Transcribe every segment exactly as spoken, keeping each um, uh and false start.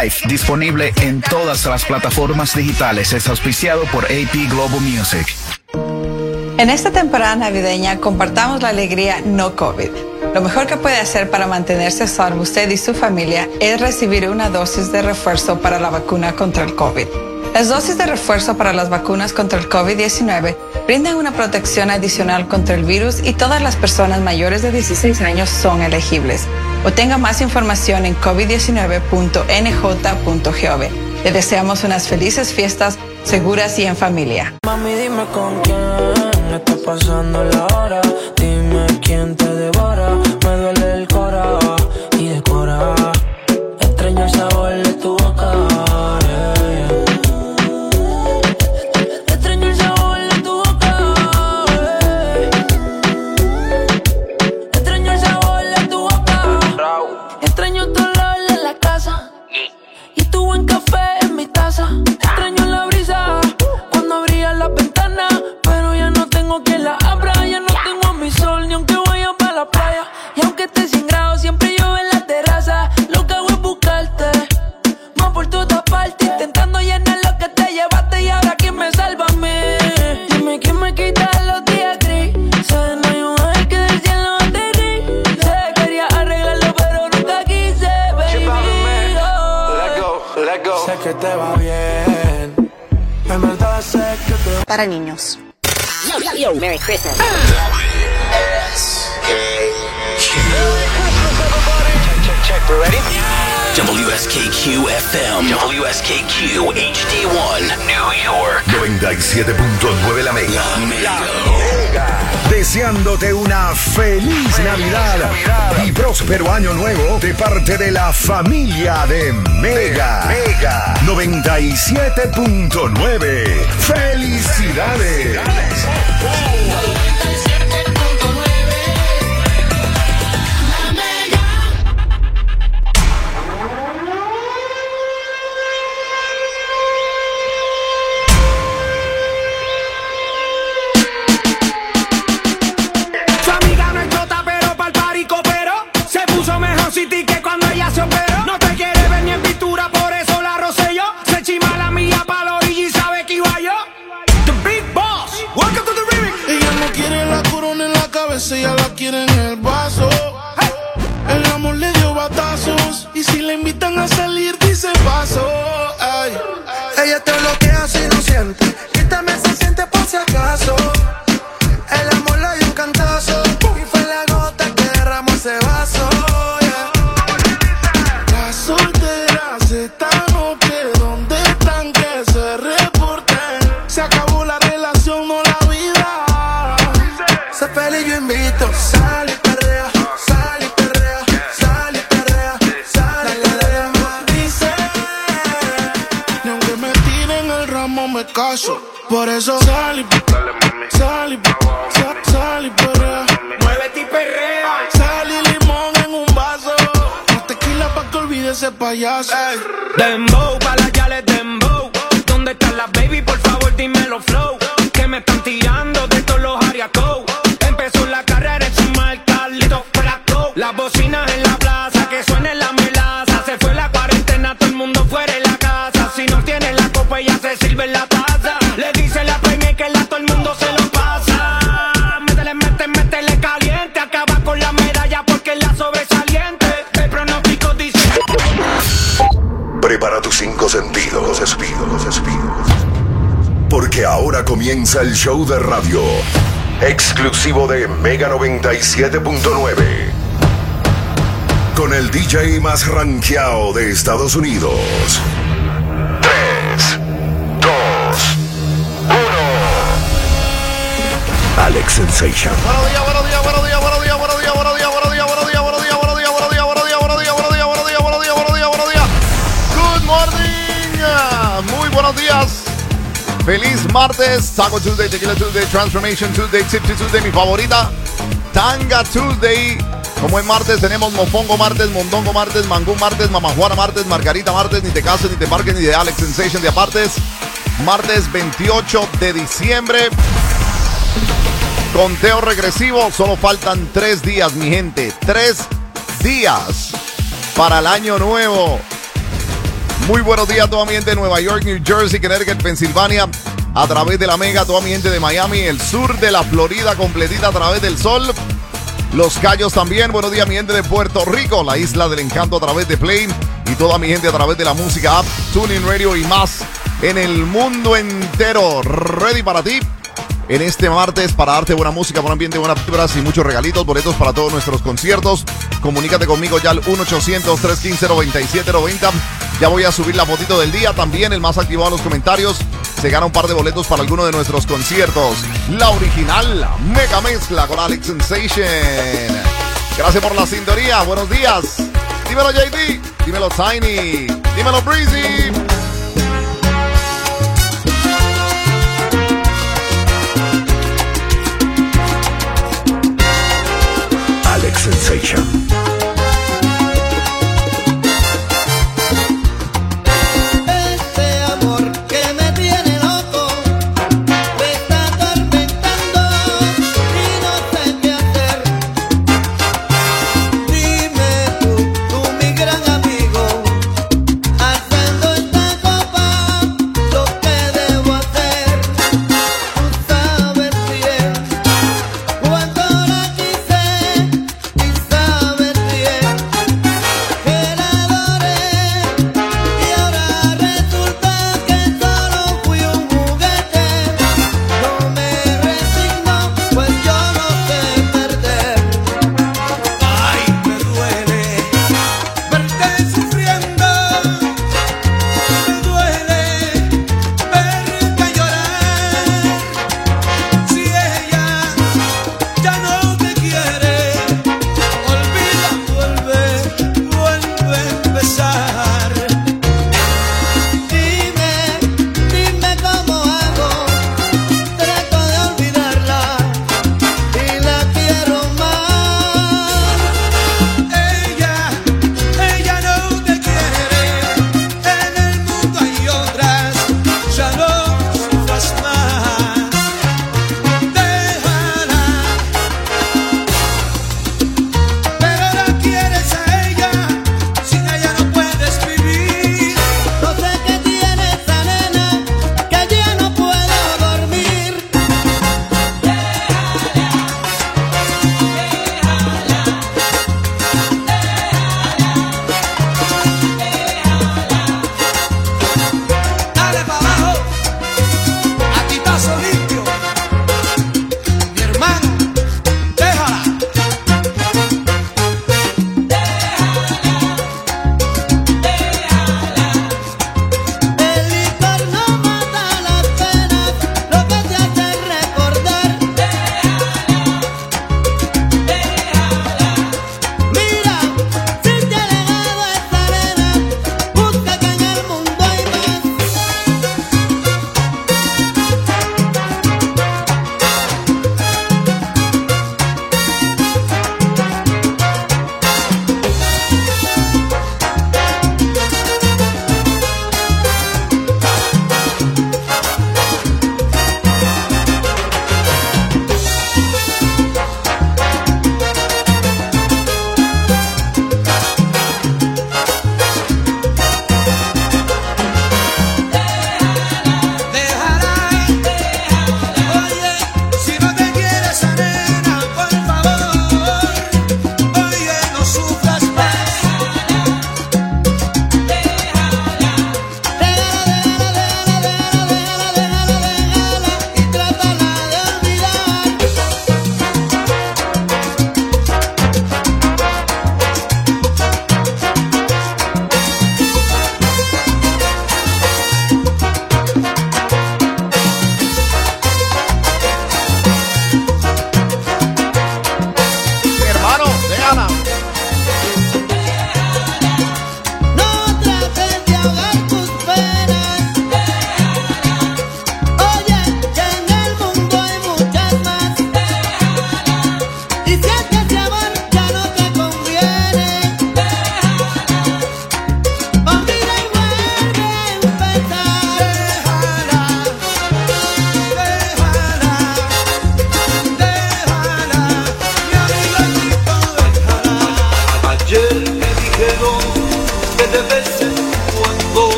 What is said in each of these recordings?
Live, disponible en todas las plataformas digitales. Es auspiciado por A P Global Music. En esta temporada navideña compartamos la alegría no COVID. Lo mejor que puede hacer para mantenerse a salvo usted y su familia es recibir una dosis de refuerzo para la vacuna contra el COVID. Las dosis de refuerzo para las vacunas contra el COVID diecinueve brindan una protección adicional contra el virus y todas las personas mayores de dieciséis años son elegibles. Obtenga más información en covid diecinueve punto n j punto gov. Le deseamos unas felices fiestas seguras y en familia. Mami, dime con quién está pasando la hora. Dime quién te devora. Me duele el cora y decora. Extraño el sabor de tu boca. Extraño la brisa cuando abría la ventana, pero ya no tengo quien la abra. Ya no tengo a mi sol ni aunque vaya para la playa. Y aunque esté sin grado siempre llueve en la terraza. Lo que hago es buscarte, más por toda parte, intentando llenar lo que te llevaste. Y ahora quién me salva a mí. Dime quién me quita los días grises. No hay un ángel que del cielo aterrice. Quería arreglarlo pero nunca quise, baby. Let go, let go. Sé que te va bien, en verdad sé que te va. Para niños. Yo, yo, yo, Merry Christmas. W S K Q F M, W S K Q H D one, New York. noventa y siete punto nueve La Mega. La Mega. Deseándote una feliz Navidad y próspero año nuevo de parte de la familia de Mega. Mega noventa y siete punto nueve. ¡Felicidades! Que cuando ella se operó, no te quiere ver ni en pintura, por eso la rocé yo. Se chima la mía pa' la orilla y sabe que iba yo. The Big Boss, welcome to the remix. Ella no quiere la corona en la cabeza, ella la quiere en el vaso. Hey. El amor le dio batazos y si le invitan a salir dice paso. Ay. Ella te bloquea si no siente, quítame si siente por si acaso. El amor le dio un cantazo y fue la gota que derramó ese vaso. Sal y perrea, sal y perrea, sal y perrea, sal y perrea. Dice, ni aunque me tiren el ramo me caso. Por eso sal y sal y sal, sal y perrea. Muévete y perrea. Sal y limón en un vaso. Más tequila pa' que olvide ese payaso. Ey. Dembow, pa' las yales dembow. ¿Dónde están las baby? Por favor dímelo flow. Que me están tirando de todos los ariacos. Empezó la carrera en su marca, listo para go. Las bocinas en la plaza, que suene la melaza. Se fue la cuarentena, todo el mundo fuera de la casa. Si no tienes la copa, ya se sirve en la taza. Le dice la premia que la todo el mundo se lo pasa. Métele, métele, métele caliente. Acaba con la medalla porque es la sobresaliente. El pronóstico dice... Prepara tus cinco sentidos, los despido, los despido. Porque ahora comienza el show de radio exclusivo de Mega noventa y siete punto nueve. Con el D J más rankeado de Estados Unidos. tres, dos, uno. Alex Sensation. Buenos días, buenos días, buenos días, buenos días, buenos días, buenos días, buenos días, buenos días, buenos días, buenos días, buenos días, buenos días, buenos días, buenos días, buenos días, buenos días, buenos días, buenos días. Good morning. Muy buenos días. Feliz martes, Taco Tuesday, Tequila Tuesday, Transformation Tuesday, Tipsy Tuesday, mi favorita, Tanga Tuesday. Como es martes, tenemos Mofongo martes, Mondongo martes, Mangú martes, Mamajuana martes, Margarita martes, ni te cases, ni te parques, ni de Alex Sensation de apartes. Martes veintiocho de diciembre. Conteo regresivo, solo faltan tres días, mi gente. Tres días para el año nuevo Muy buenos días a toda mi gente de Nueva York, New Jersey, Connecticut, Pensilvania, a través de la Mega, toda mi gente de Miami, el sur de la Florida completita a través del sol. Los Cayos también. Buenos días mi gente de Puerto Rico, la isla del encanto a través de Play. Y toda mi gente a través de la música app, Tuning Radio y más en el mundo entero. Ready para ti en este martes para darte buena música, buen ambiente, buenas vibras y muchos regalitos, boletos para todos nuestros conciertos. Comunícate conmigo ya al uno ochocientos, tres uno cinco, nueve siete nueve cero. Ya voy a subir la fotito del día. También el más activado en los comentarios se gana un par de boletos para alguno de nuestros conciertos. La original, la mega mezcla con Alex Sensation. Gracias por la sintonía. Buenos días. Dímelo J D, dímelo Tiny, dímelo Breezy. Alex Sensation. Sabes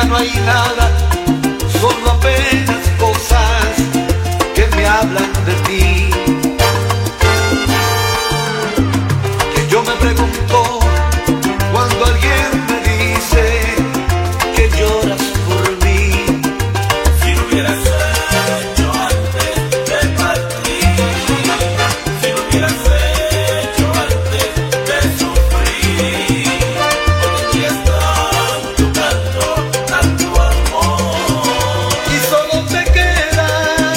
no hay nada, solo apenas cosas que me hablan de ti. Que yo me pregunto cuando alguien me dice que lloras por mí. Si no hubieras hecho antes de partir, si no hubieras hecho antes de sufrir, porque aquí está tu canto, tanto amor, y solo te queda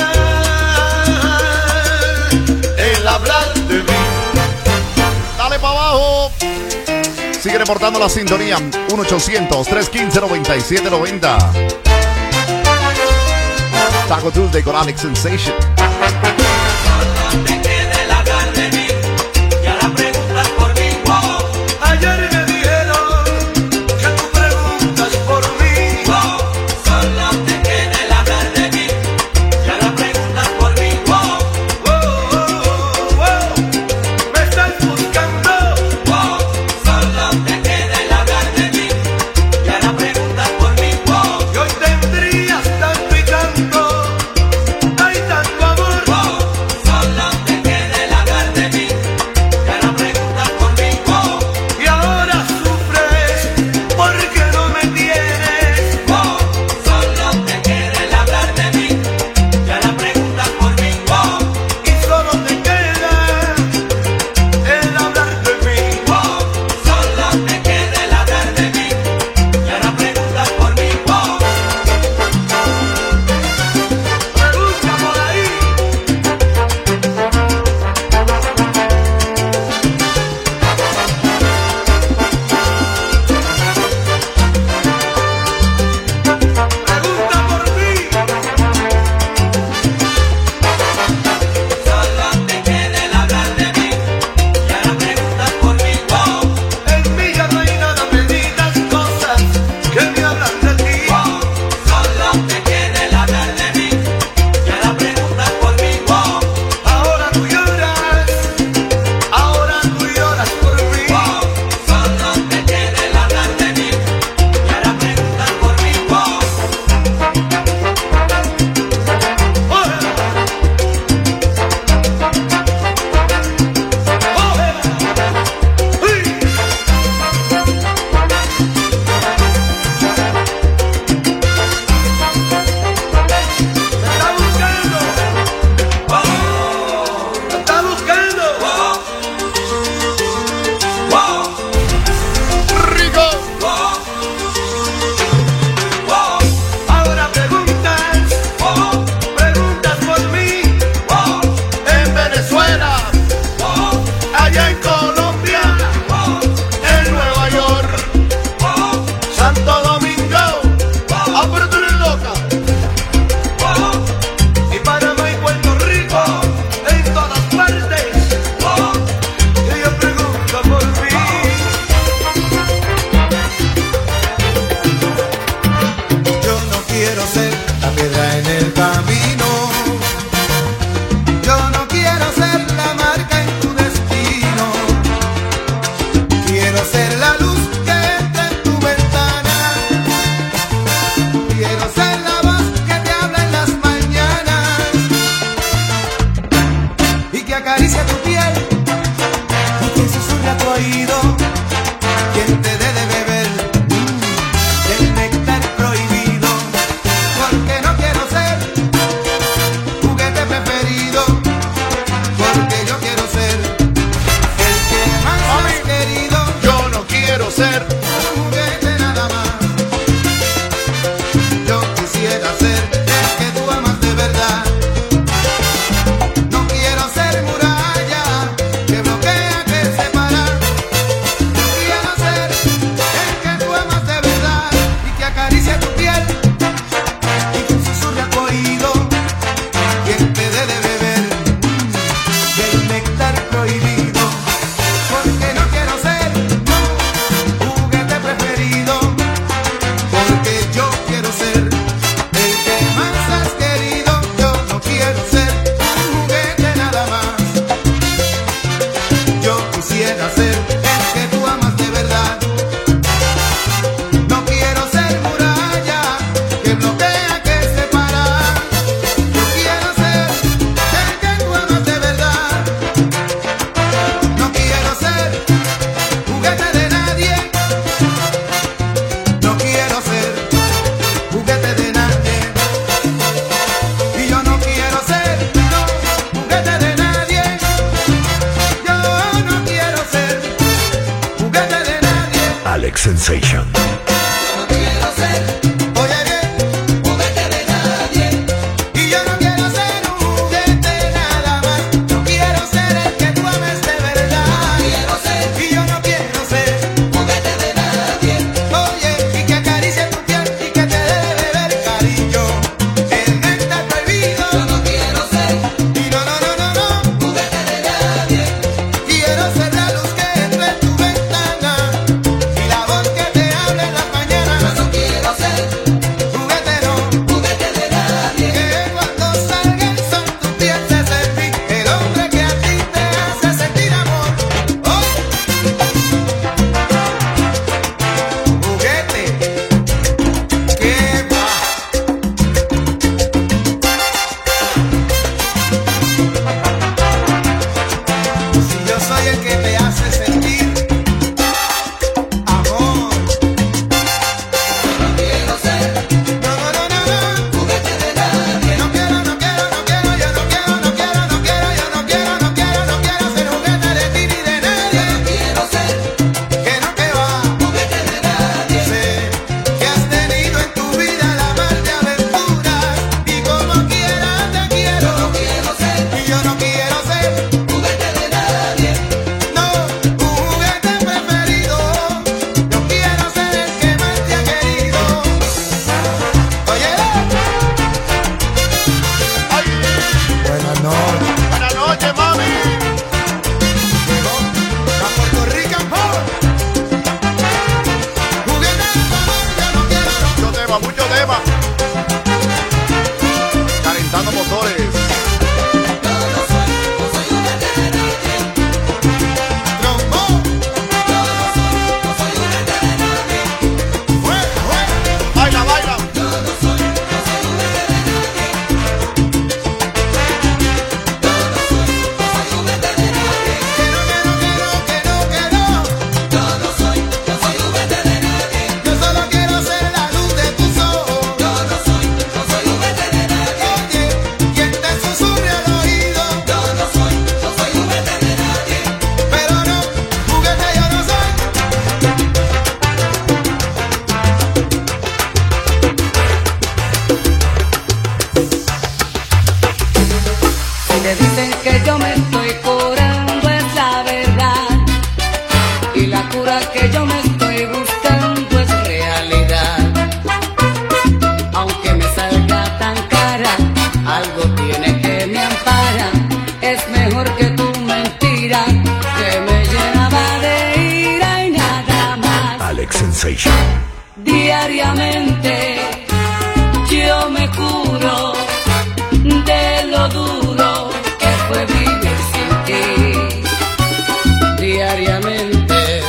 el hablar de mí. Dale para abajo. Sigue reportando la sintonía. uno ochocientos, trescientos quince, noventa y siete noventa. Taco Tuesday con Alex Sensation. Solo te queda el hablar de mí, y ahora preguntas por mí. Wow. Ayer me dijeron que tú preguntas por mí. Wow. Solo te queda el hablar de mí, y ahora preguntas por mí. Wow. Wow, wow, wow. Me estás buscando. Wow. Solo te queda el hablar de mí, y ahora preguntas por mí. Wow. Y hoy tendrías tanto y tanto. Hay tanto amor. Wow. Solo te queda el hablar de mí, y ahora preguntas por mí. Wow. Y ahora sufres porque no me tienes. Wow. Solo te queda el hablar de mí, y ahora preguntas por mí. Wow. Y solo te queda el hablar de mí. Wow. Solo te queda el hablar de mí, y ahora preguntas por mí. Wow. Pregunta por ahí. Pregunta por mí. Solo te queda el hablar de mí, y ahora preguntas por mí. Wow. En mí ya no hay nada, me digas cosas que me hablan de ti. Wow. Solo te queda el hablar de mí, y ahora preguntas por mí. Wow. Ahora tú lloras, ahora tú lloras por mí. Wow. Solo te queda el hablar de mí, y ahora preguntas por mí. Wow. Me está buscando. Wow. Wow. Rico. Wow. Wow. Ahora preguntas. Wow. Preguntas por mí. Wow. En Venezuela. Wow. Allá en Colombia. Wow. En Nueva York. Wow. Santo Domingo. Ah, pero tú eres loca. Wow. Y Panamá y Puerto Rico. En todas partes. Wow. Ella pregunta por mí. Yo no quiero ser la piedra en el camino. Yo no quiero ser la marca en tu destino. Quiero ser la luz que entra en tu ventana. Quiero ser la voz que te habla en las mañanas y que acaricia tu piel y que susurra a tu oído. Quien te dé de beber mm, del néctar prohibido. Porque no quiero ser juguete preferido. Porque yo quiero ser el que más has querido. Yo no quiero ser. Un juguete nada más. Yo quisiera ser el que tú amas de verdad. No quiero ser muralla que bloquea, que separa. Quiero ser el que tú amas de verdad y que acaricia tu piel y que susurra a tu oído. Quien te dé de beber mm, del néctar prohibido. Porque no quiero ser no, Alex Sensation. Diariamente yo me curo de lo duro que fue vivir sin ti. Diariamente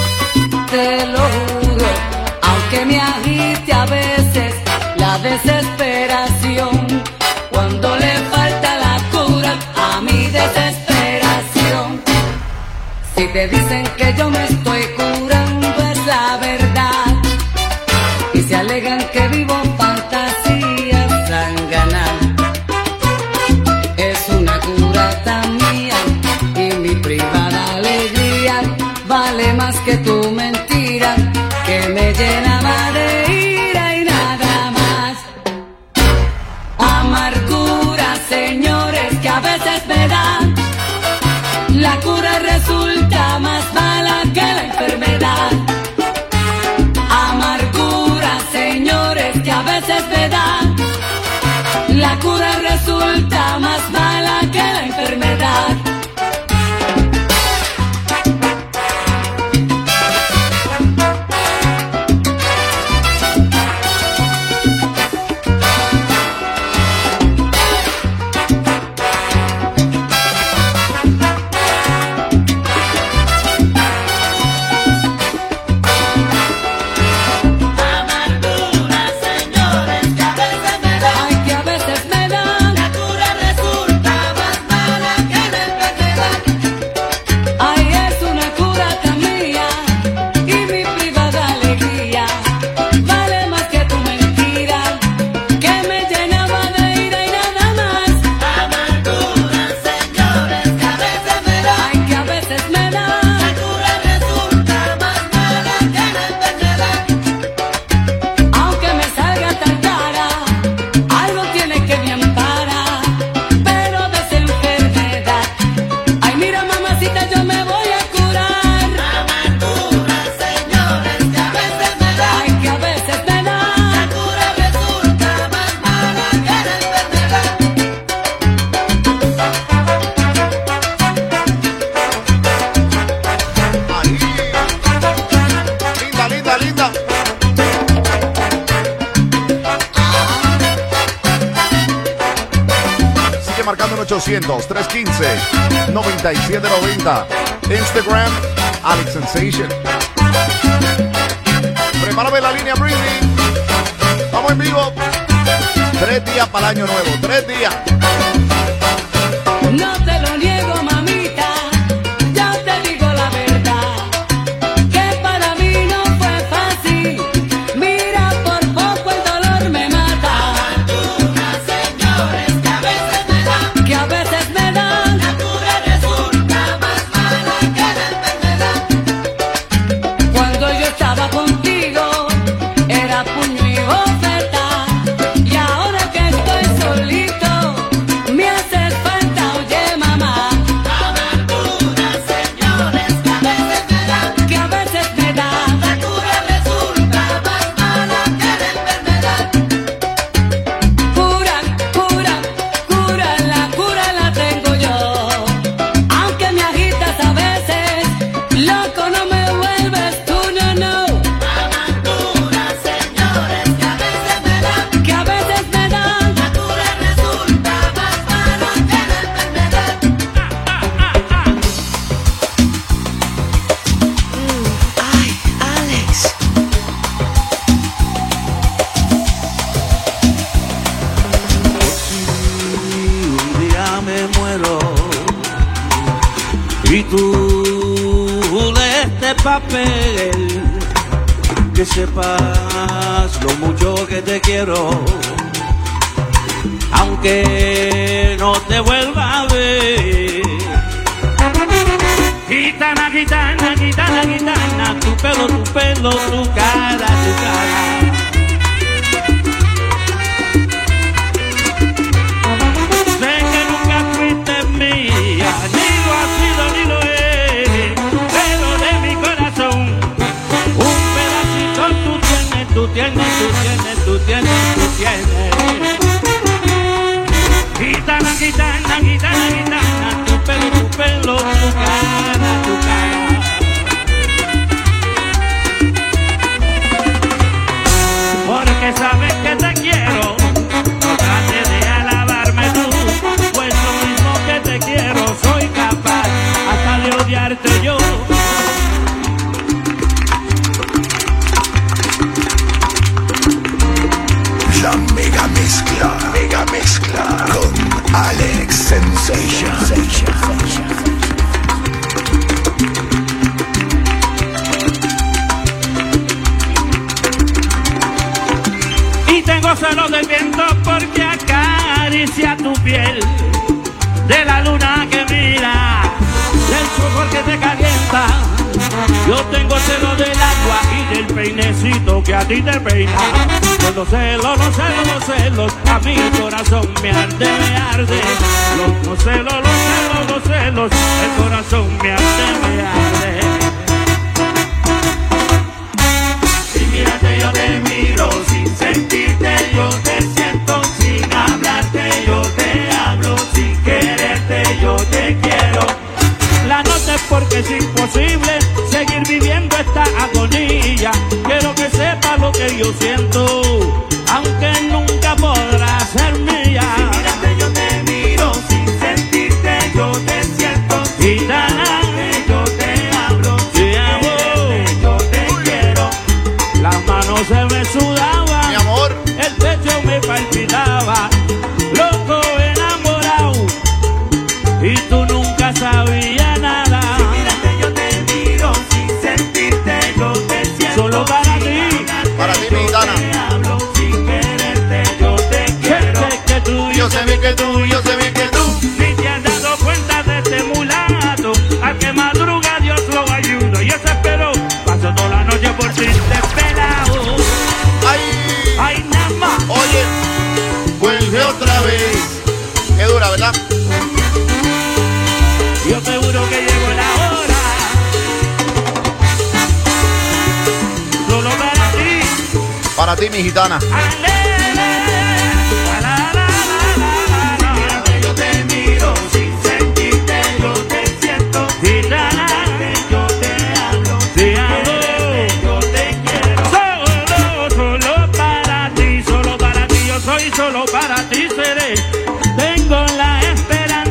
te lo juro, aunque me agite a veces la desesperación, cuando le falta la cura a mi desesperación. Si te dicen que yo me estoy curando es la verdad, y se alegan que vivo fantasías sanganas. Es una cura tan mía y mi privada alegría vale más que tu mentira que me llenaba de ira y nada más. Amargura, señores, que a veces me dan. La cura resulta más mala que la enfermedad. Amargura, señores, que a veces me dan. La cura resulta más mala que la enfermedad. La cura resulta más mala que la enfermedad. ochocientos, trescientos quince, noventa y siete noventa. Instagram, Alex Sensation. Prepárame la línea Britney. Vamos en vivo. Tres días para el año nuevo. Tres días. No te lo niego, mamita, yo te digo la verdad, que para mí no fue fácil, mira, por poco el dolor me mata. Algunas señores que a veces me dan, que a veces me dan, la cura resulta más mala que la enfermedad. Cuando yo estaba contigo, era puño y oferta, y ahora que estoy solito, me hace falta, oye mamá. Amarguras, señores, que a veces me dan, que a veces me dan, la cura resulta más mala que la enfermedad. Cura, cura, cura, la cura la tengo yo. Aunque me agitas a veces, loco no me vuelves tú, no, no. Amarguras, señores, que a veces me dan, que a veces me dan, la cura resulta más mala que la enfermedad. Ay, Alex. Un día me muero y tú de este papel, que sepas lo mucho que te quiero, aunque no te vuelva a ver. Gitana, gitana, gitana, gitana, tu pelo, tu pelo, tu cara, tu cara. Sé que nunca fuiste mía, ni lo has sido ni lo eres, pero de mi corazón un pedacito tú tienes, tú tienes, tú tienes, tú tienes, tú tienes. Gitana, gitana, gitana, gitana, tu pelo, tu pelo, tu cara, tu cara. Porque sabes que te quiero, no trates de alabarme tú, pues lo mismo que te quiero, soy capaz hasta de odiarte yo. La mega mezcla, mega mezcla con Alex Sensation. Y tengo celos del viento porque acaricia tu piel, de la luna que mira, del sol que te calienta. Yo tengo celos del agua y del peinecito que a ti te peina. Pues los celos, los celos, los celos, a mi corazón me arde, me arde. Los, los celos, los celos, los celos, el corazón me arde, me arde. Y mírate, yo te miro sin sentirte, yo te siento sin hablarte, yo te hablo sin quererte, yo te quiero. La nota es porque es imposible seguir viviendo esta agonía. Quiero que sepa lo que yo siento, aunque nunca podrá ser mía. Si mírate, yo te miro sin sentirte, yo te siento. Gitana, yo te hablo, te amo, yo te quiero. Las manos se me sudaban, Mi amor. el pecho me palpitaba, loco enamorado, y tú nunca sabías nada. Si mírate, yo te miro sin sentirte, yo te siento. Solo para ti, Para ti, mi gitana. te hablo sin quererte, yo te quiero. Que, que tú, yo sé bien que tú, yo sé bien que tú, ni te has dado cuenta de este mulato, al que madruga Dios lo ayuda. Y eso espero, paso toda la noche por ti desvelado. Ay, Ay, nada más. oye, vuelve otra vez. Qué dura, ¿verdad? Yo seguro que llegó la hora, solo para ti. Para ti, mi gitana. Mírate, yo te miro sin sentirte, yo te siento. Gitana, yo te hablo, te amo, yo te quiero. Solo, solo para ti, solo para ti, yo soy solo para ti seré. Tengo la esperanza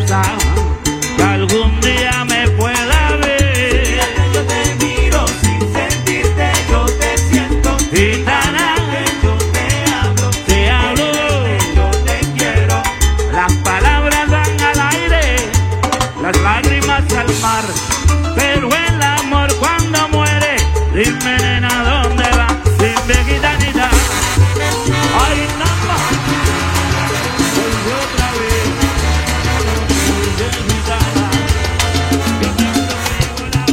Dime, nena, ¿dónde va? Dime, gitanita. Ay, nada. Volvió otra vez. Volvió gitana. Yo te lo digo la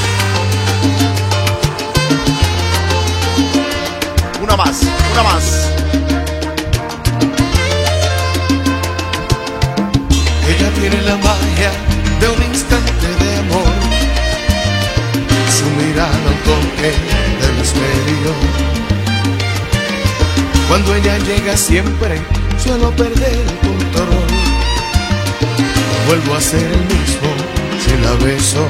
hora. Una más, una más. Ella tiene la magia de un instante de amor. Su mirada un toque de misterio. Cuando ella llega siempre suelo perder el control. Vuelvo a ser el mismo si la beso.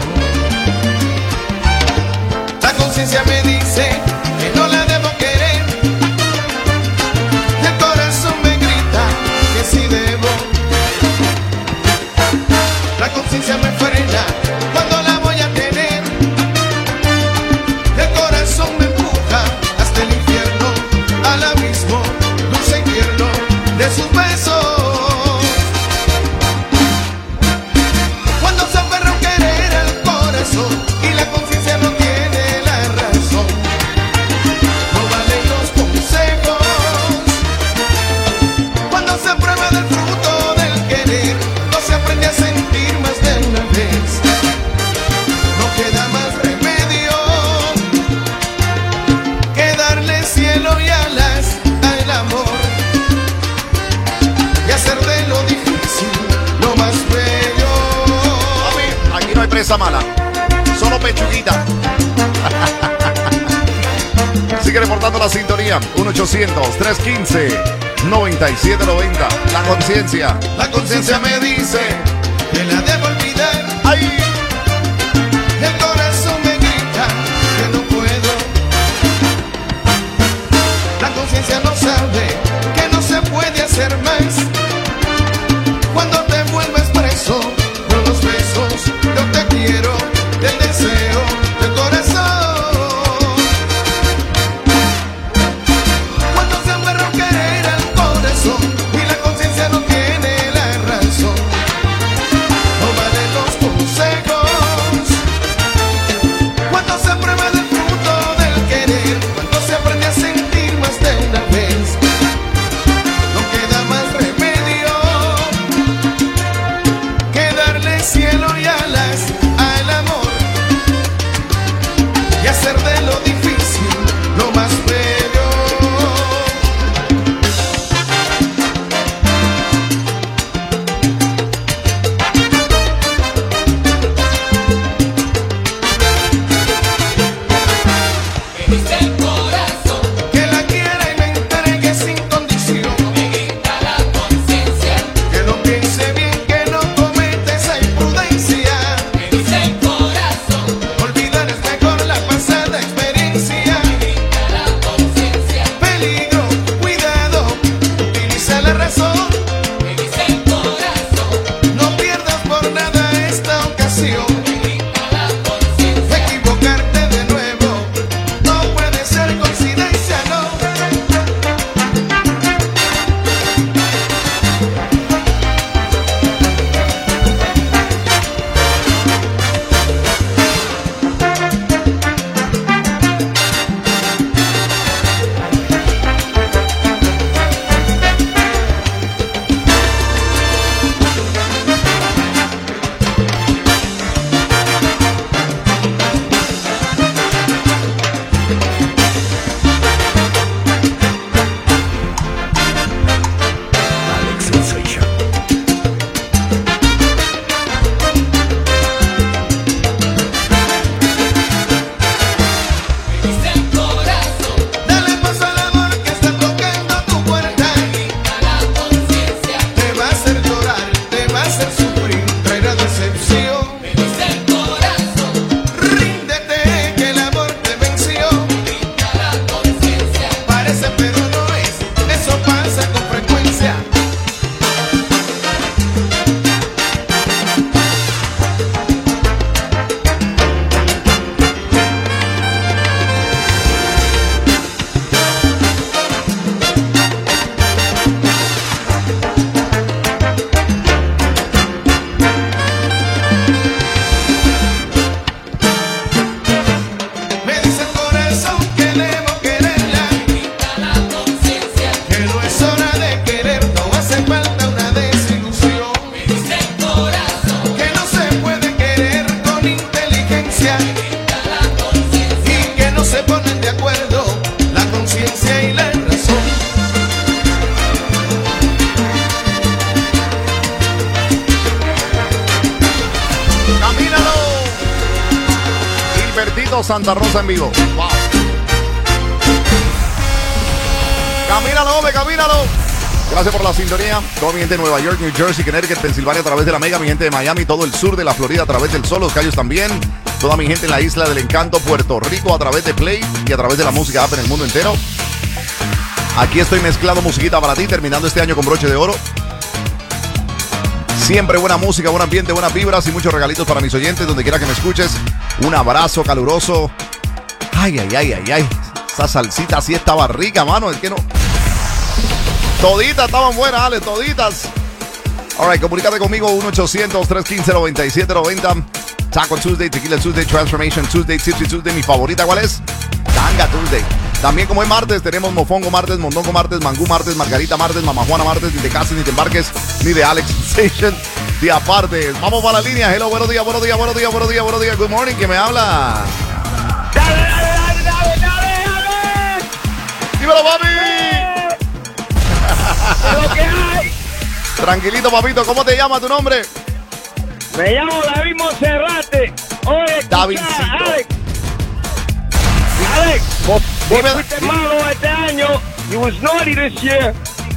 La conciencia me dice que no la debo querer. El corazón me grita que sí debo. La conciencia me frena cuando la voy a tener. El corazón me empuja hasta el infierno, al abismo, dulce infierno de sus besos. Cuando se aferra a querer al corazón y la conciencia no tiene la razón, no valen los consejos. Cuando se prueba del fruto del querer, no se aprende a sentir más de una vez. No queda más remedio que darle cielo y alas al amor y hacer de lo difícil lo más bello. Mami, aquí no hay presa mala, solo pechuguita. Sigue reportando la sintonía. uno ochocientos, trescientos quince, noventa y siete noventa. La conciencia. La conciencia me dice que la debo olvidar. ¡Ay! El corazón me grita que no puedo. La conciencia no sabe que no se puede hacer más. Cuando te vuelves preso con los besos, yo te quiero del deseo del corazón. Cuando se aferra a querer al corazón y la conciencia no tiene la razón, no valen los consejos. se ponen de acuerdo la conciencia y la razón. ¡Camínalo! Gilbertito Santa Rosa en vivo. Wow. ¡Camínalo, hombre, camínalo! Gracias por la sintonía. Toda mi gente de Nueva York, New Jersey, Connecticut, Pensilvania a través de la Mega. Mi gente de Miami, todo el sur de la Florida a través del Sol, Los Cayos también. Toda mi gente en la Isla del Encanto, Puerto Rico a través de Play y a través de la música app en el mundo entero. Aquí estoy mezclando musiquita para ti, terminando este año con broche de oro. Siempre buena música, buen ambiente, buenas vibras y muchos regalitos para mis oyentes, donde quiera que me escuches. Un abrazo caluroso. Ay, ay, ay, ay, ay. Esa salsita sí estaba rica, mano. Es que no... Toditas estaban buenas, Ale, toditas. Alright, comunícate conmigo uno ochocientos, trescientos quince, noventa y siete noventa. Taco Tuesday, Tequila Tuesday, Transformation Tuesday, Tipsy Tuesday. Mi favorita, ¿cuál es? Tanga Tuesday. También como es martes, tenemos Mofongo martes, Mondongo martes, Mangú martes, Margarita martes, Mamajuana martes. Ni te cases, ni te embarques, ni de Alex Sensation. De aparte, vamos para la línea. Hello, buenos días, buenos días, buenos días, buenos días, buenos días. Good morning, ¿quién me habla? Dale, dale, dale, dale, dale, dale. Dímelo, papi. ¿Lo que hay? Tranquilito, papito. ¿Cómo te llama tu nombre? Me llamo David Monserrate. Oye, Davidcito. Alex. Alex, vos, vos fuiste malo este año. You was naughty this year.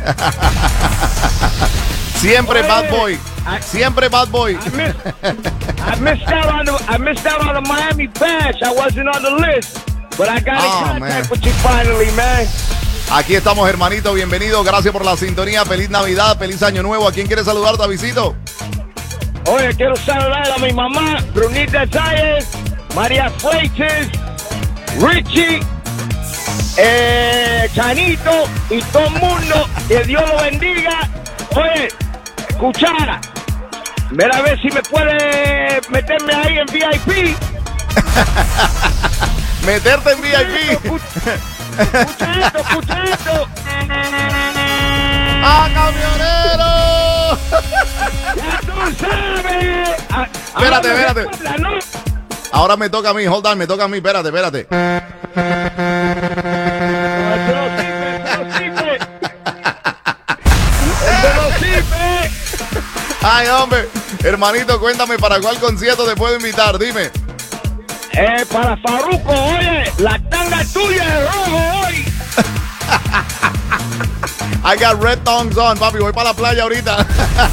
Siempre Oye, bad boy. I, Siempre bad boy. I missed, I missed out on the I missed out on the Miami Bash. I wasn't on the list, but I got Oh, in contact man. with you finally, man. Aquí estamos, hermanito. Bienvenido. Gracias por la sintonía. Feliz Navidad, feliz Año Nuevo. ¿A quién quieres saludar, Davidcito? Oye, quiero saludar a mi mamá, Brunita Sáenz, María Fleites, Richie, eh, Chanito y todo el mundo. Que Dios lo bendiga. Oye, Cuchara, mira a ver si me puede meterme ahí en V I P. Meterte en V I P. Escucha esto, escucha esto. ¡Ah, camionero! Ya tú sabes. Ah, Espérate, ahora me espérate. recuerda, ¿no? Ahora me toca a mí. Hold on, me toca a mí. Espérate, espérate. Ay, hombre. Hermanito, cuéntame para cuál concierto te puedo invitar. Dime. Eh, para Farruko, oye, la tanga tuya es rojo hoy. I got red thongs on, papi. Voy para la playa ahorita.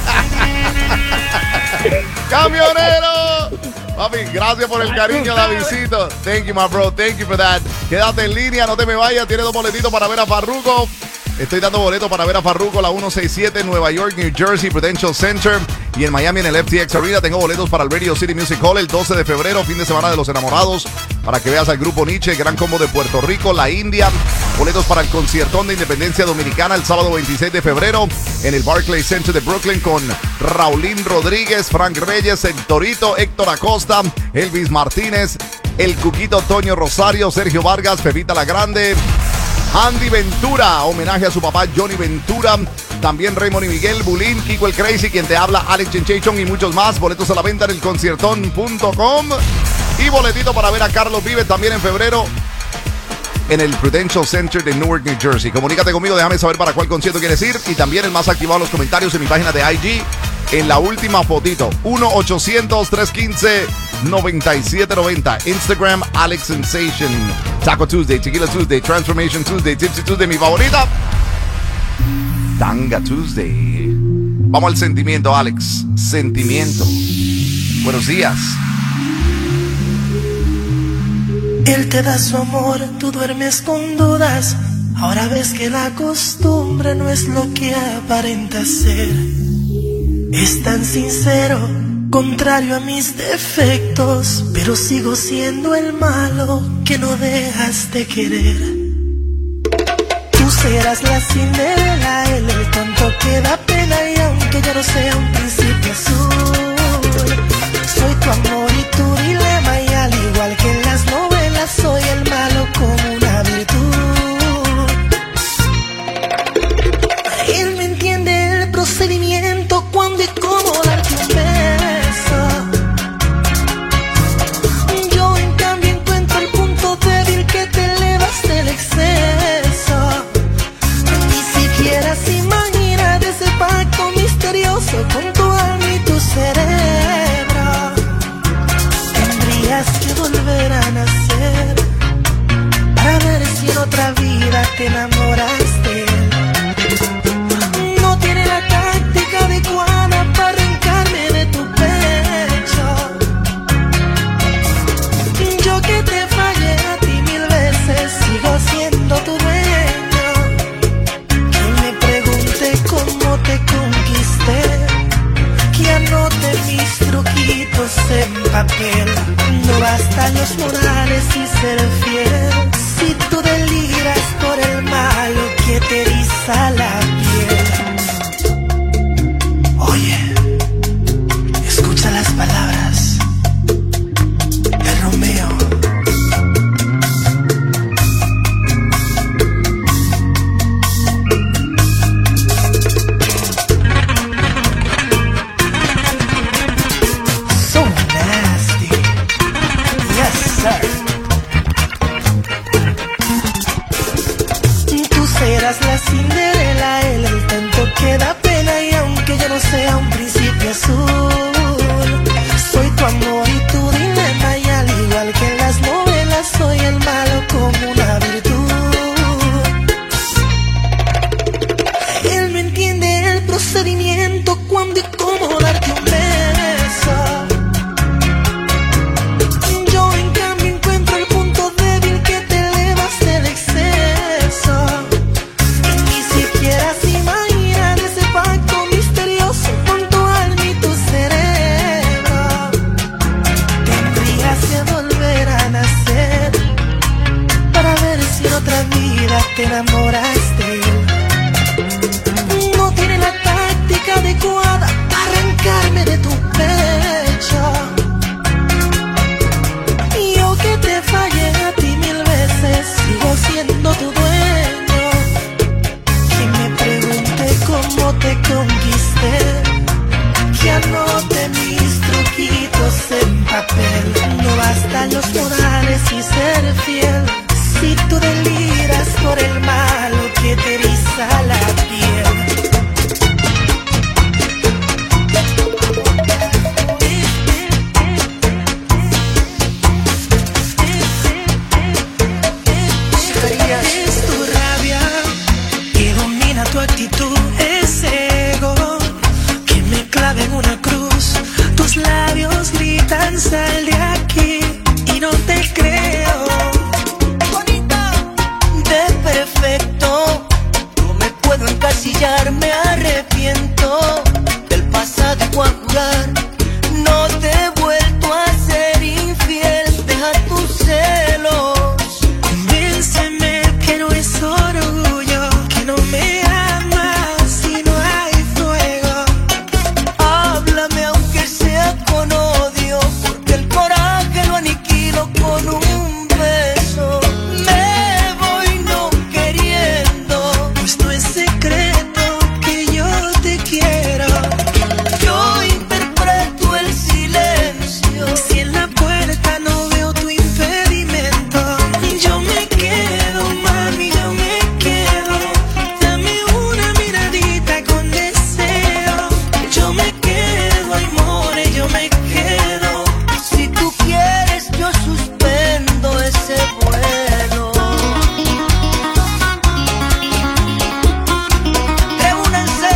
¡Camionero! Papi, gracias por el cariño, Davidcito. Thank you, my bro. Thank you for that. Quédate en línea, no te me vayas. Tienes dos boletitos para ver a Farruko. Estoy dando boletos para ver a Farruko, la ciento sesenta y siete en Nueva York, New Jersey, Prudential Center. Y en Miami, en el F T X Arena. Tengo boletos para el Radio City Music Hall el doce de febrero, fin de semana de los enamorados. Para que veas al grupo Nietzsche, Gran Combo de Puerto Rico, la India. Boletos para el conciertón de Independencia Dominicana el sábado veintiséis de febrero en el Barclays Center de Brooklyn con Raulín Rodríguez, Frank Reyes, el Torito, Héctor Acosta, Elvis Martínez, el Cuquito Toño Rosario, Sergio Vargas, Pepita La Grande, Andy Ventura, homenaje a su papá Johnny Ventura. También Raymond y Miguel, Bulín, Kiko el Crazy, quien te habla, Alex Chenchation y muchos más. Boletos a la venta en el conciertón punto com. Y boletito para ver a Carlos Vives también en febrero en el Prudential Center de Newark, New Jersey. Comunícate conmigo, déjame saber para cuál concierto quieres ir. Y también el más activado en los comentarios en mi página de I G. En la última fotito, uno ochocientos, trescientos quince, noventa y siete noventa. Instagram, Alex Sensation. Taco Tuesday, Tequila Tuesday, Transformation Tuesday, Tipsy Tuesday, mi favorita. Tanga Tuesday. Vamos al sentimiento, Alex. Sentimiento. Buenos días. Él te da su amor, tú duermes con dudas. Ahora ves que la costumbre no es lo que aparenta ser. Es tan sincero, contrario a mis defectos, pero sigo siendo el malo que no dejas de querer. Tú serás la Cinderela, él el tonto que da pena, y aunque yo no sea un príncipe azul, soy tu amor y tu dilema, y al igual que en las novelas soy el malo con una virtud. Él me entiende el procedimiento, cuándo y cómo darte un beso. Yo en cambio encuentro el punto débil que te papel. No bastan los modales y ser fiel. Si tú deliras por el malo que te eriza la piel. Oye, escucha las palabras de Romeo. So nasty. Yes, sir. Tú serás la Cinderela, él el tanto que da pena. Y aunque yo no sea un príncipe azul, soy tu amor y tu dilema. Y al igual que en las novelas, soy el malo como una virtud. Él me entiende el procedimiento, cuándo y cómo darte un beso. Yo en cambio encuentro el punto débil, que te elevas del exceso. Y ni siquiera se imaginan ese pacto misterioso con tu alma y tu cerebro. Tendrías que volver a nacer para ver si en otra vida te enamoraste. No tiene la táctica adecuada para arrancarme de tu pecho. Y yo que te fallé a ti mil veces, sigo siendo tu dueño. Que me pregunte cómo te conquisté, que anote mis truquitos en papel. No bastan los modales y ser fiel. Si tú deliras por el malo que te eriza la piel. Es tu rabia que domina tu actitud, ese ego que me clava en una cruz. Tus labios gritan sal de aquí y no te creo. De perfecto no me puedo encasillar, me arrepiento del pasado y voy a jurar. No te he vuelto a ser infiel, deja tus celos. Convénceme que no es orgullo, que no me amas si no hay fuego. Háblame aunque sea con odio, porque el coraje lo aniquilo con un beso. Me voy no queriendo, pues no es secreto que yo te quiero. Yo interpreto el silencio, si en la puerta no veo tu impedimento. Yo me quedo, mami, yo me quedo. Dame una miradita con deseo. Yo me quedo, ay more, yo me quedo. Si tú quieres, yo suspendo ese vuelo. Reúnanse.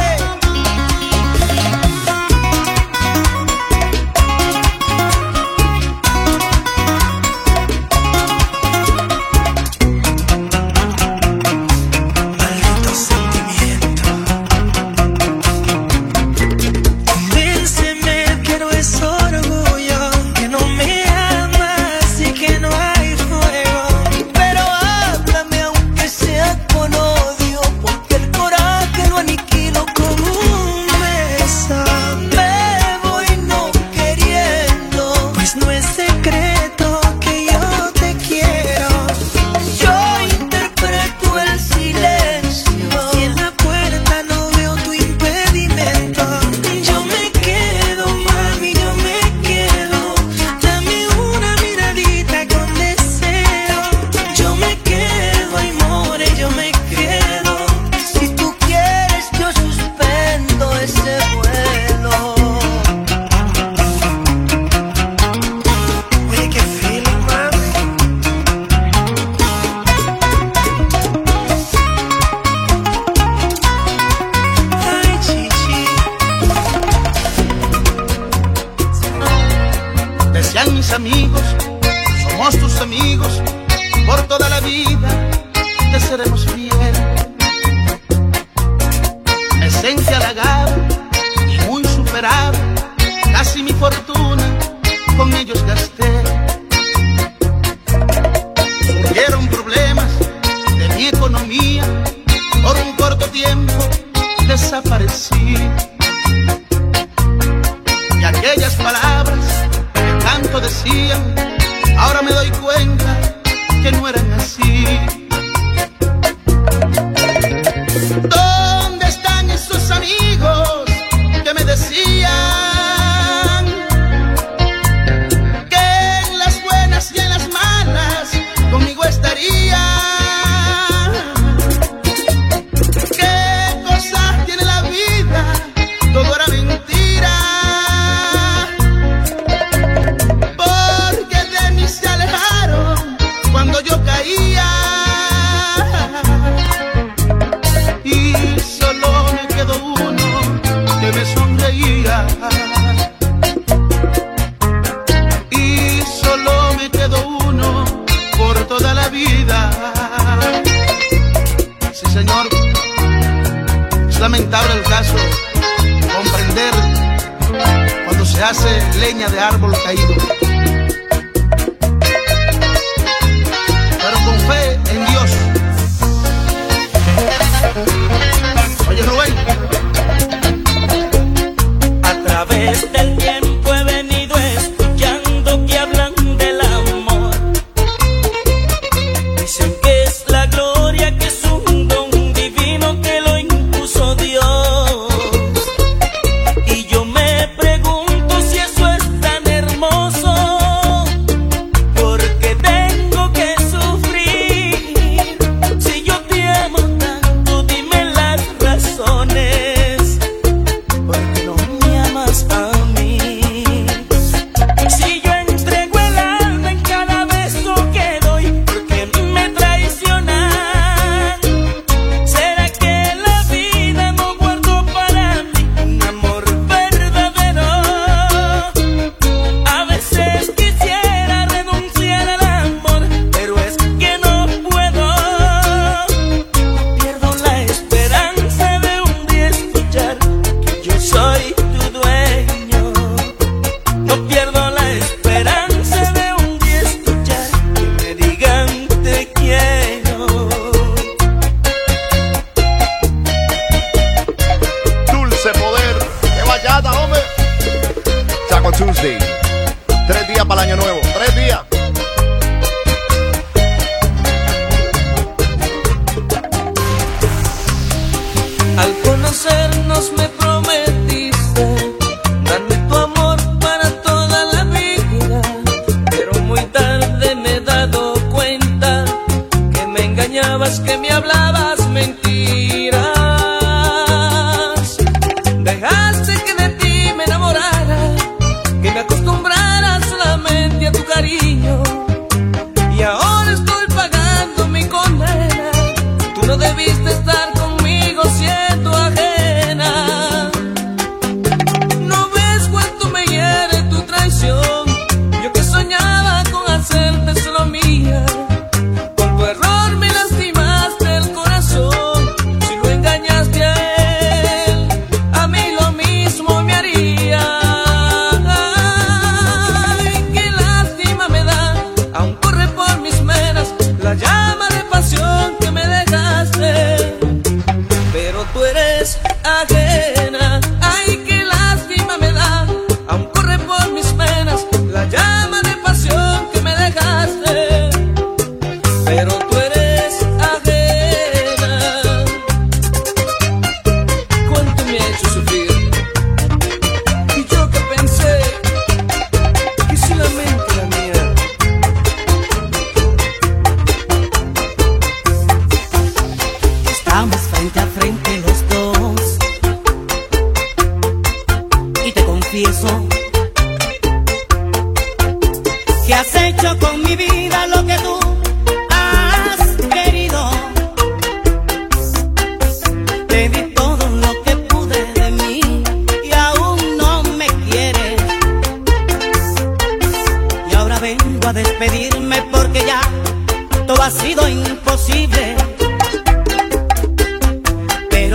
Maldito sentimiento. Convénceme que no es orgullo, que no me amas y que no hay fuego. Pero háblame aunque sea con odio, porque el coraje lo aniquilo con un beso. Me voy no queriendo, pues no es secreto que yo te quiero. Yo interpreto el silencio, si en la puerta no veo tu impedimento. Yo me quedo, mami, yo me quedo. Dame una miradita con deseo. Yo me quedo, ay more, yo me quedo. Si tú quieres, yo suspendo ese vuelo. Oye, qué feeling, mami. Ay, chichi. Decían mis amigos, somos tus amigos, por toda la vida te seremos fieles. Me sentí halagado y muy superado, casi mi fortuna con ellos desaparecí. Y aquellas palabras que tanto decían, ahora me doy cuenta que no eran así. ¿Dónde están esos amigos que me decían que en las buenas y en las malas conmigo estarían? ¿Qué cosas tiene la vida? Todo era mentira, porque de mí se alejaron cuando yo caía. Y solo me quedó uno que me sonreía. Y solo me quedó uno por toda la vida. Sí, señor. Es lamentable el caso, comprender cuando se hace leña de árbol caído. Pero con fe en Dios. Oye, Rubén. A través del tiempo he venido escuchando que hablan del amor. Dicen que es la gloria, que es un don divino que lo impuso Dios. Y yo me pregunto si eso es tan hermoso, porque tengo que sufrir. Si yo te amo tanto, dime las razones, porque no me amas a mí. Si yo entrego el alma en cada beso que doy, porque me traicionan. ¿Será que la vida no guardó para mí un amor verdadero? A veces quisiera renunciar al amor, pero es que no puedo. Pierdo la esperanza de un día escuchar que yo soy tu dueño. No pierdo la esperanza de un día escuchar que me digan te quiero. Dulce Poder, que bachata, hombre. Taco Tuesday, tres días para el año nuevo, tres días. Al conocernos me prometiste darme tu amor para toda la vida, pero muy tarde me he dado cuenta que me engañabas, que me hablabas mentiras. Dejaste que de ti me enamorara, que me acostumbrara solamente a tu cariño, y ahora estoy pagando mi condena. Tú no debiste estar conmigo siendo ajena. ¿No ves cuánto me hiere tu traición? Yo que soñaba con hacerte solo mía. Con tu error me lastimaste el corazón. Si lo engañaste a él, a mí lo mismo me haría. Ay, qué lástima me da, aún corre por mis venas la llama de pasión que me dejaste. Pero tú eres ajena. Ay, qué lástima me da, aún corre por mis venas la llama de pasión que me dejaste. Pero tú eres ajena. ¿Cuánto me ha hecho sufrir? Y yo que pensé que solamente la mía. Estamos frente a frente los dos, y te confieso que has hecho con mi vida lo que tú has querido. Te di todo lo que pude de mí y aún no me quieres. Y ahora vengo a despedirme porque ya todo ha sido imposible.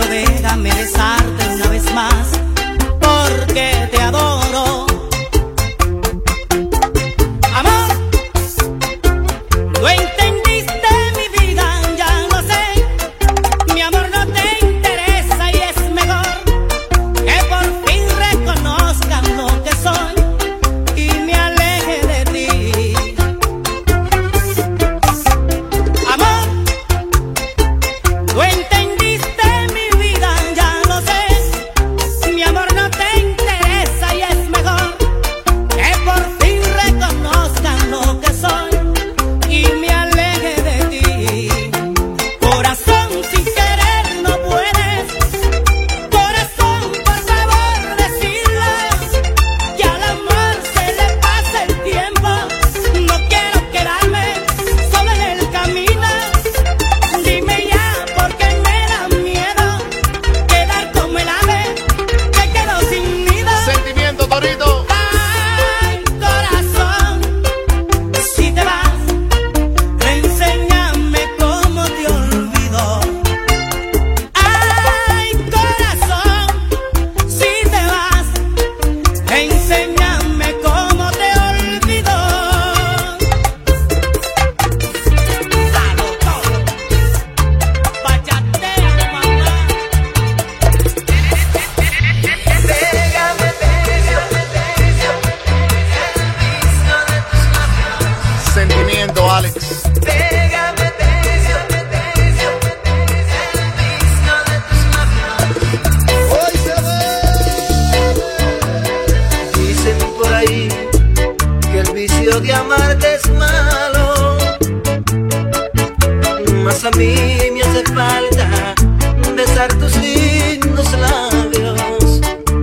a mí me hace falta besar tus lindos labios.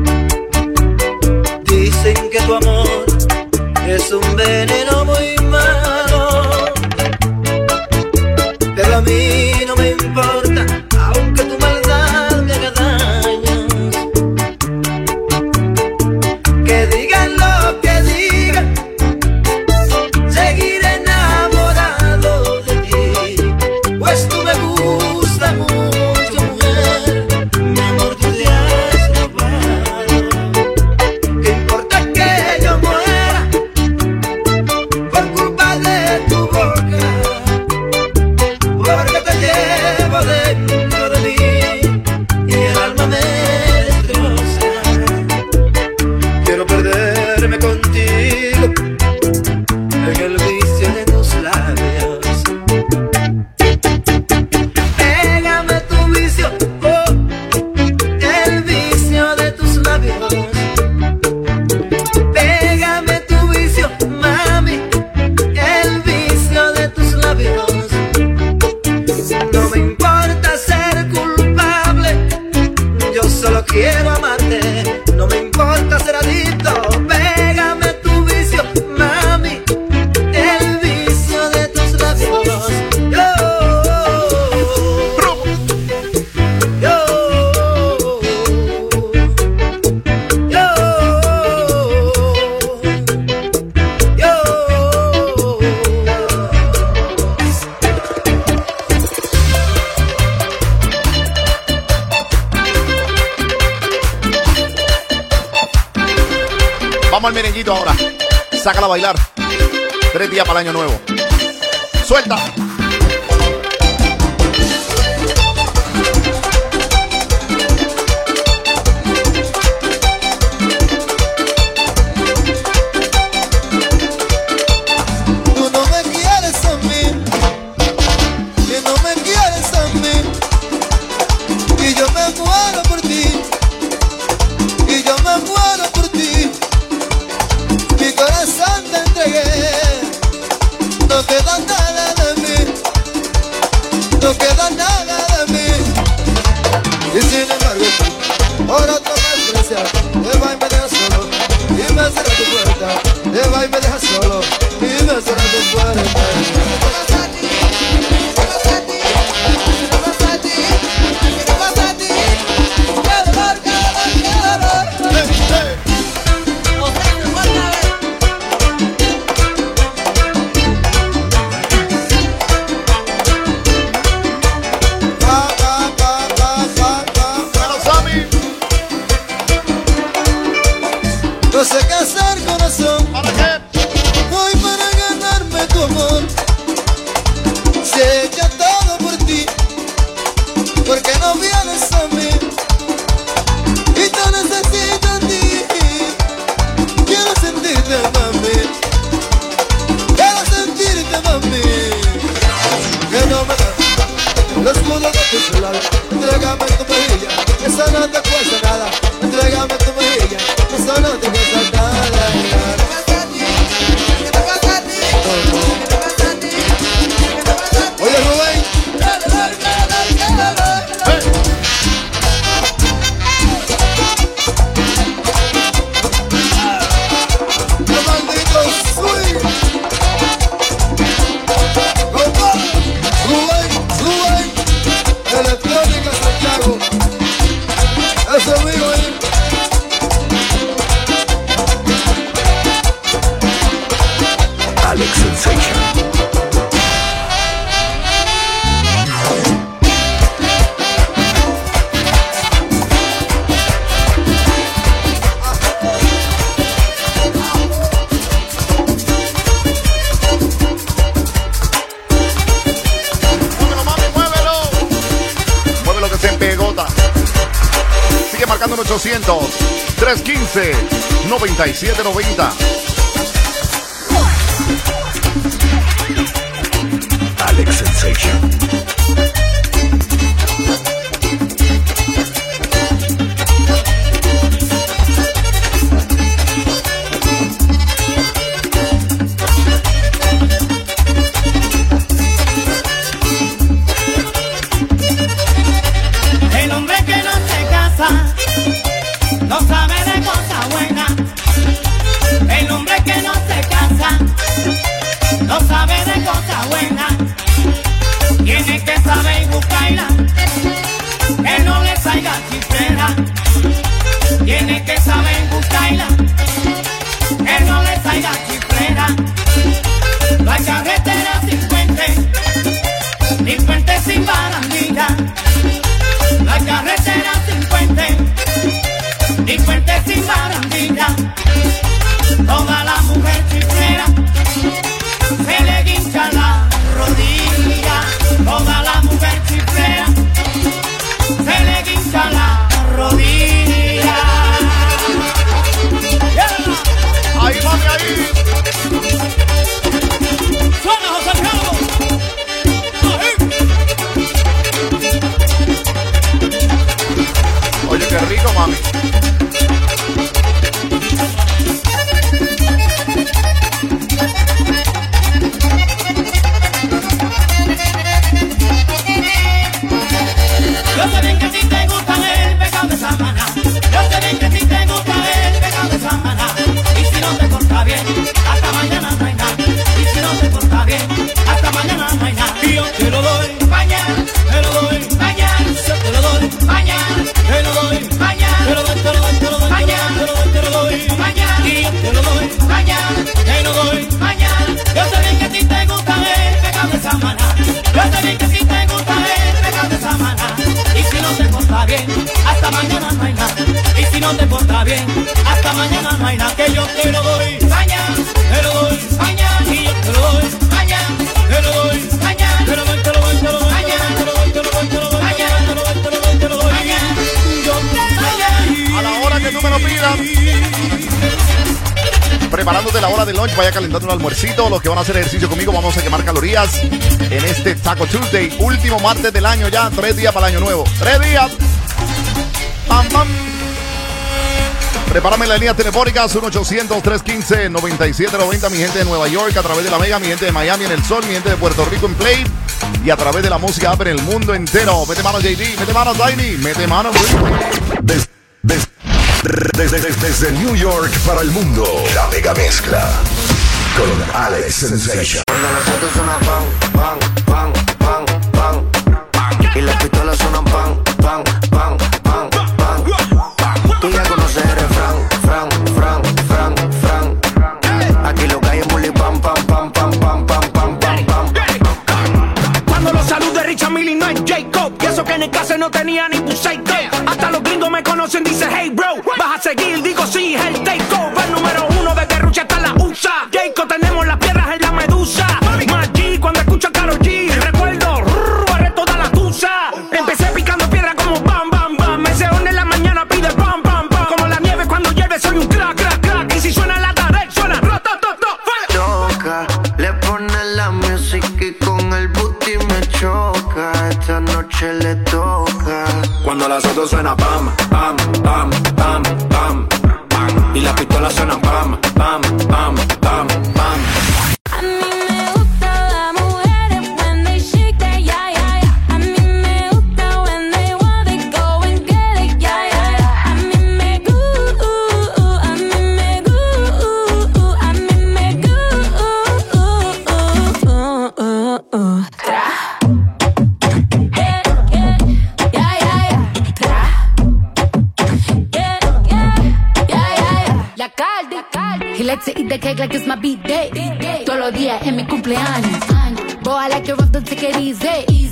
Dicen que tu amor es un veneno muy malo, pero a mí no me importa, aunque tu maldad me haga daños. Que digan lo que digan, seguiré enamorado de ti, pues tú me gustas mucho, mujer. Mi amor, tú te has robado. ¿Qué importa que yo muera por culpa de tu boca? Porque te llevo dentro de mí y el alma me destroza. Quiero perderme contigo en el vicio de tus labios. Pégame tu vicio, oh, el vicio de tus labios. Pégame tu vicio, mami, el vicio de tus labios. No me importa ser culpable, yo solo quiero amarte. No me importa ser adicto. Pégame tu vicio, mami, el vicio de tus labios. Yo, yo, yo, yo. Vamos al merenguito ahora. Sácala a bailar. Tres días para el año nuevo. Suelta. Tú no me quieres a mí, y no me quieres a mí, y yo me muero por ti, y yo me muero por ti. Mi corazón te entregué, no queda nada de mí, no queda nada de mí. Y sin embargo tú, por otro me desprecias, te vas y me dejas solo, y me cierras tu puerta, te vas y me dejas solo, y me cierras tu puerta. No sé qué hacer, corazón. ¿Para qué? Voy para ganarme tu amor. Se echa todo por ti, porque no vienes a mí, y te necesito a ti. Quiero sentirte, mami, quiero sentirte, mami. Que no me das los escudos de tu celular. Entrégame tu mejilla, eso no te cuesta nada. Entrégame tu mejilla, eso no te cuesta nada. Oye, Rubén. ¡Qué maldito soy! Rubén, Rubén, Electrónica Santiago. Eso es mío ahí. Alex Sensation. Muévelo, mami, muévelo. Muévelo que se empegota. Sigue marcando en ochocientos, trescientos quince, noventa y siete noventa. Alex Sensation. puente sin barandilla, no hay carretera sin puente, ni puente sin barandilla. Toda la mujer chiflera se le guincha la rodilla. Toda la mujer chiflera se le guincha la rodilla. Yeah. Ahí, mami, ahí. Suena, José Carlos. Oye, qué rico, mami. Yo sé bien que a ti te gusta el pecado de Samaná. Yo sé bien que a ti te gusta el pecado de Samaná. Y si no te porta bien, hasta mañana no hay nada. Y si no te porta bien, hasta mañana no hay nada. Y yo te lo doy mañana, te lo doy mañana, yo te lo doy mañana, te lo doy mañana, te lo doy, te lo doy, te lo doy mañana, te lo doy, te lo doy mañana. Y yo te lo doy mañana, te lo doy mañana. Yo sé bien que a ti te gusta el pecado de Samaná. Yo sé bien que a ti te gusta el pecado de Samaná. Y si no te porta bien, hasta mañana no hay nada. Y si no te porta bien, hasta mañana no hay nada. Que yo te lo doy mañana, te lo doy mañana. Y yo te lo doy mañana, te lo doy mañana. Te lo doy, te lo doy, te lo doy mañana. Te lo doy, te lo doy, te lo doy mañana. Te lo doy, te lo doy, te lo doy mañana. Yo mañana. A la hora que tú me lo pidas. Preparándote la hora del lunch, vaya calentando un almuercito. Los que van a hacer ejercicio conmigo, vamos a quemar calorías en este Taco Tuesday, último martes del año ya, tres días para el año nuevo. Tres días. Pam, pam. Prepárame las líneas telefónicas uno ochocientos, trescientos quince, noventa y siete noventa. Mi gente de Nueva York a través de la Mega, mi gente de Miami en el Sol, mi gente de Puerto Rico en Play y a través de la música app en el mundo entero. Mete mano J D, mete mano Tiny, mete mano Des, des, desde, desde, desde New York para el mundo, la mega mezcla con Alex Sensation. Cuando las fotos suenan pan, pan, pan, pan, pan, y las pistolas suenan pan, pan, pan, pan, pan. Tú ya conoces el refrán, fran, fran, fran, fran. Aquí lo que hay es muli pam, pam, pam, pam, pam, pam, pam, pam, pam. Cuando los saludos de Richard Mille no es Jacob. Y eso que en el caso no tenía ni un psycho. Hasta los gringos me conocen, dice hey bro. Vas a seguir, digo sí, es el takeover. Número uno de Guerrucha hasta la U S A. Jacob, tenemos las piedras en la medusa. Más G cuando escucho a Karol G. Recuerdo, barré toda la tusa. Empecé picando piedra como bam, bam, bam. Me se en la mañana pide bam, bam, bam. Como la nieve cuando llueve soy un crack, crack, crack. Y si suena la tarde, suena ro, to, to, to, Toca, le pone la música y con el booty me choca. Esta noche le toca. Cuando las fotos suena pam, pam, pam, pam, pam, pam. Y las pistolas suenan pam, pam, pam, pam, pam. A mí me gustan las mujeres when they shake that, yeah, yeah, yeah. A mí me gusta when they want it, go and get it, yeah, yeah, yeah. A mí me gusta, a mí me gusta, a mí me gusta. Tra. Yeah, yeah, yeah, yeah, yeah. Tra. Yeah, yeah, yeah, yeah, yeah. La Cardi, he likes to eat the cake like it's my B-day. Todos los días es mi cumpleaños. Boy, I like it rough, don't take it easy.